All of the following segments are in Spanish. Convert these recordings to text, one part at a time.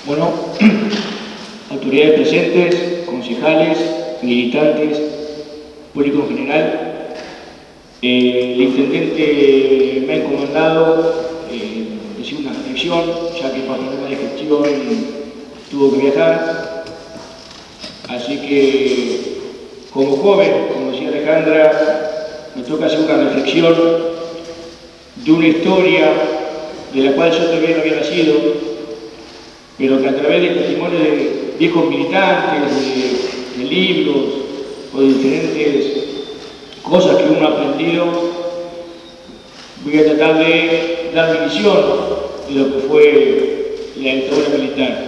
Bueno, autoridades presentes, concejales, militantes, público en general, el intendente me ha encomendado decir una reflexión, ya que por problemas de gestión tuvo que viajar. Así que, como joven, como decía Alejandra, me toca hacer una reflexión de una historia de la cual yo todavía no había nacido, pero que a través del testimonio de viejos militantes, de libros o de diferentes cosas que uno ha aprendido, voy a tratar de dar mi visión de lo que fue la dictadura militar.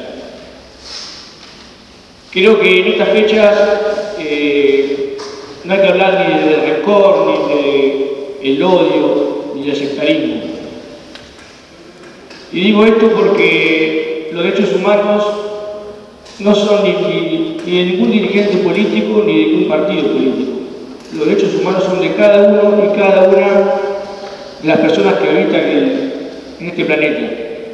Creo que en estas fechas no hay que hablar ni del rencor, ni del odio, ni del sectarismo. Y digo esto porque los derechos humanos no son ni de ningún dirigente político ni de ningún partido político. Los derechos humanos son de cada uno y cada una de las personas que habitan en este planeta.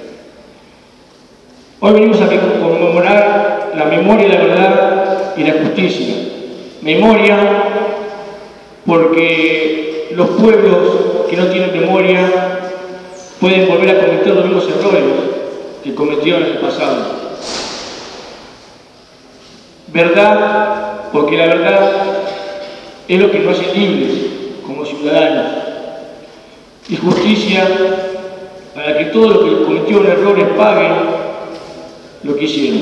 Hoy venimos a conmemorar la memoria, la verdad y la justicia. Memoria porque los pueblos que no tienen memoria pueden volver a cometer los mismos errores que cometieron en el pasado. Verdad, porque la verdad es lo que nos hace libres como ciudadanos. Y justicia, para que todos los que cometieron errores paguen lo que hicieron.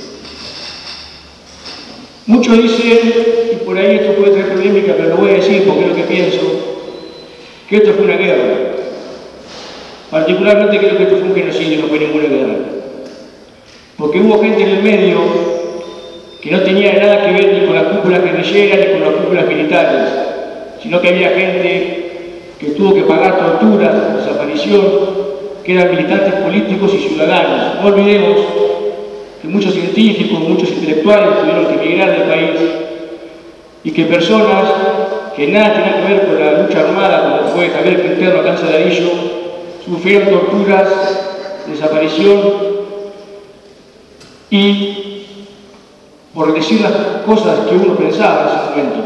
Muchos dicen, y por ahí esto puede traer polémica, pero lo voy a decir porque es lo que pienso, que esto fue una guerra. Particularmente creo que esto fue un genocidio, no fue ninguna guerra. Porque hubo gente en el medio que no tenía nada que ver ni con las cúpulas guerrilleras ni con las cúpulas militares, sino que había gente que tuvo que pagar torturas, desaparición, que eran militantes políticos y ciudadanos. No olvidemos que muchos científicos, muchos intelectuales tuvieron que emigrar del país y que personas que nada tenían que ver con la lucha armada, como fue Javier Quintero acá en Saladillo, sufrieron torturas, desaparición y, por decir las cosas que uno pensaba en ese momento.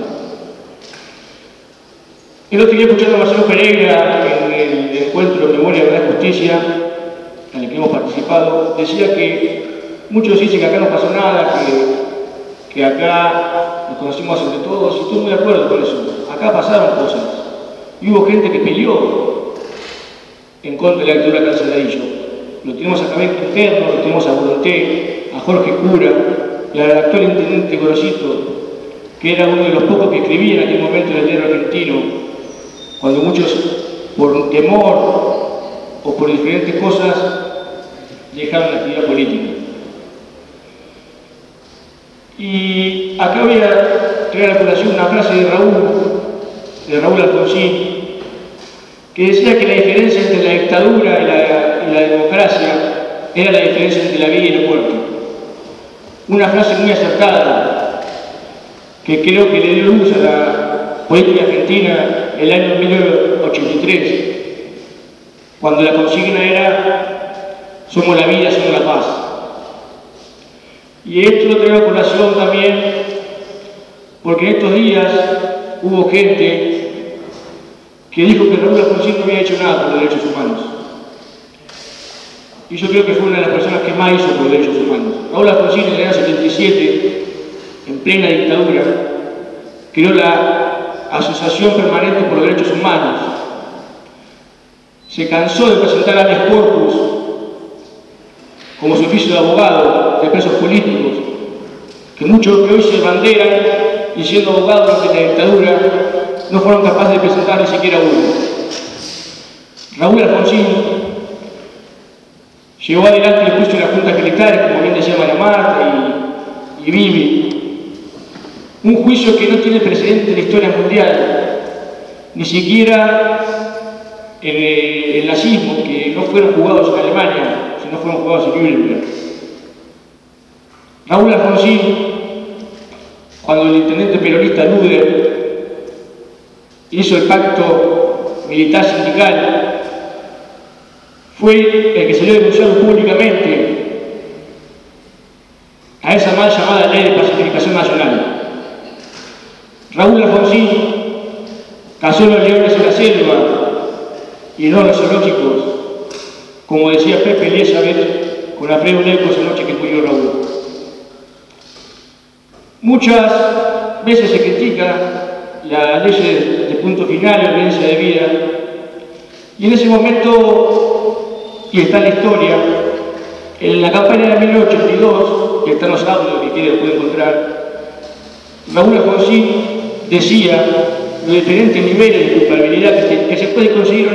El otro día, escuchando a Marcelo Pereira en el encuentro de Memoria, Verdad y Justicia, en el que hemos participado, decía que muchos dicen que acá no pasó nada, que acá nos conocimos entre todos, y estoy muy de acuerdo con eso. Acá pasaron cosas, y hubo gente que peleó en contra de la dictadura acá en Saladillo. Lo tenemos a Javier Quintero, lo tenemos a Volonté, a Jorge Cura, y al actual intendente Gorosito, que era uno de los pocos que escribía en aquel momento en el diario argentino, cuando muchos, por temor o por diferentes cosas, dejaron la actividad política. Y acá voy a traer a la colación una frase de Raúl Alfonsín, que decía que la diferencia entre la dictadura y la democracia era la diferencia entre la vida y la muerte. Una frase muy acertada, que creo que le dio luz a la política argentina el año 1983, cuando la consigna era somos la vida, somos la paz. Y esto lo traigo a colación también porque en estos días hubo gente que dijo que Raúl Alfonsín no había hecho nada por los derechos humanos. Y yo creo que fue una de las personas que más hizo por los derechos humanos. Raúl Alfonsín en el año 77, en plena dictadura, creó la Asociación Permanente por los Derechos Humanos. Se cansó de presentar habeas corpus como su oficio de abogado de presos políticos, que muchos que hoy se banderan y siendo abogados de la dictadura no fueron capaces de presentar ni siquiera uno. Raúl Alfonsín llevó adelante el juicio de las juntas militares, como bien decía María Marta y Vivi, un juicio que no tiene precedente en la historia mundial, ni siquiera en el nazismo, que no fueron juzgados en Alemania, sino fueron juzgados en Nuremberg. Raúl Alfonsín, cuando el intendente peronista Luder hizo el pacto militar sindical, fue el que salió denunciado públicamente esa mal llamada Ley de Pacificación Nacional. Raúl Alfonsín cazó los leones en la selva y no los zoológicos, como decía Pepe Elizabeth con Alfredo Leuco esa noche que murió Raúl. Muchas veces se critica las leyes de punto final y audiencia de vida, y en ese momento, y está en la historia, en la campaña de 1982, que están los audios que quieren puede encontrar, Raúl Alfonsín decía los diferentes niveles de culpabilidad que se pueden conseguir o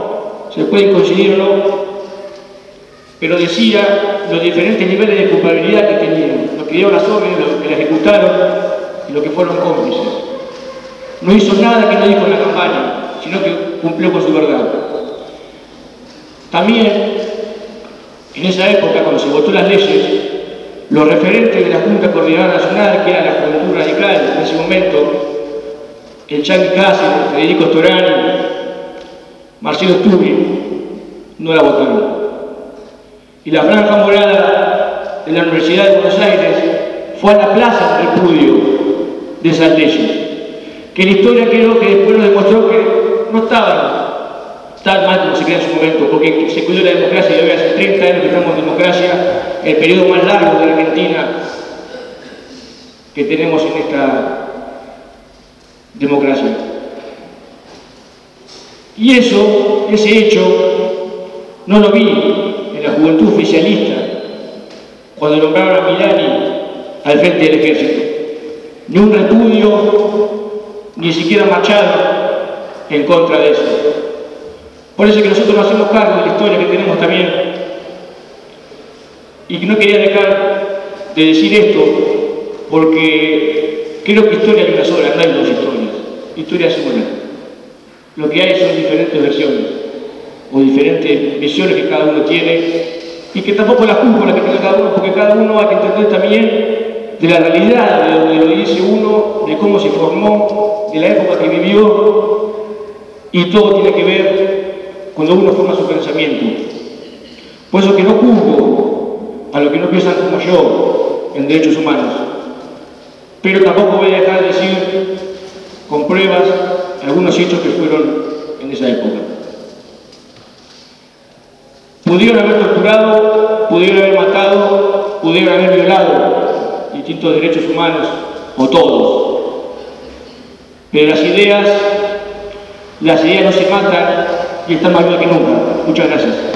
no, pero decía los diferentes niveles de culpabilidad que tenían, los que dieron las órdenes, los que la ejecutaron y los que fueron cómplices. No hizo nada que no dijo en la campaña, sino que cumplió con su verdad. También, en esa época, cuando se votó las leyes, los referentes de la Junta Coordinadora Nacional, que era la Juventud Radical en ese momento, el Chanqui Cáceres, Federico Storani, Marcelo Stubbi, no la votaron. Y la Franja Morada de la Universidad de Buenos Aires fue a la plaza en repudio de esas leyes, que la historia creo que después nos demostró que no estaban tan mal como se creía en su momento, porque se cuidó la democracia y hoy hace 30 años que estamos en democracia, el periodo más largo de la Argentina que tenemos en esta democracia. Y ese hecho, no lo vi en la juventud oficialista cuando nombraron a Milani al frente del ejército. Ni un repudio, ni siquiera Machado en contra de eso. Por eso es que nosotros nos hacemos cargo de la historia que tenemos también. Y que no quería dejar de decir esto, porque creo que historia hay una sola, no hay dos historias. Historia es una. Lo que hay son diferentes versiones, o diferentes visiones que cada uno tiene, y que tampoco las culpo las que tiene cada uno, porque cada uno hay que entender también de la realidad, de donde lo dice uno, de cómo se formó, de la época que vivió, y todo tiene que ver cuando uno forma su pensamiento. Por eso que no culpo a los que no piensan como yo en derechos humanos, pero tampoco voy a dejar de decir con pruebas algunos hechos que fueron en esa época. Pudieron haber torturado, pudieron haber matado, pudieron haber violado distintos derechos humanos, o todos. Pero las ideas no se matan y están más vivas que nunca. Muchas gracias.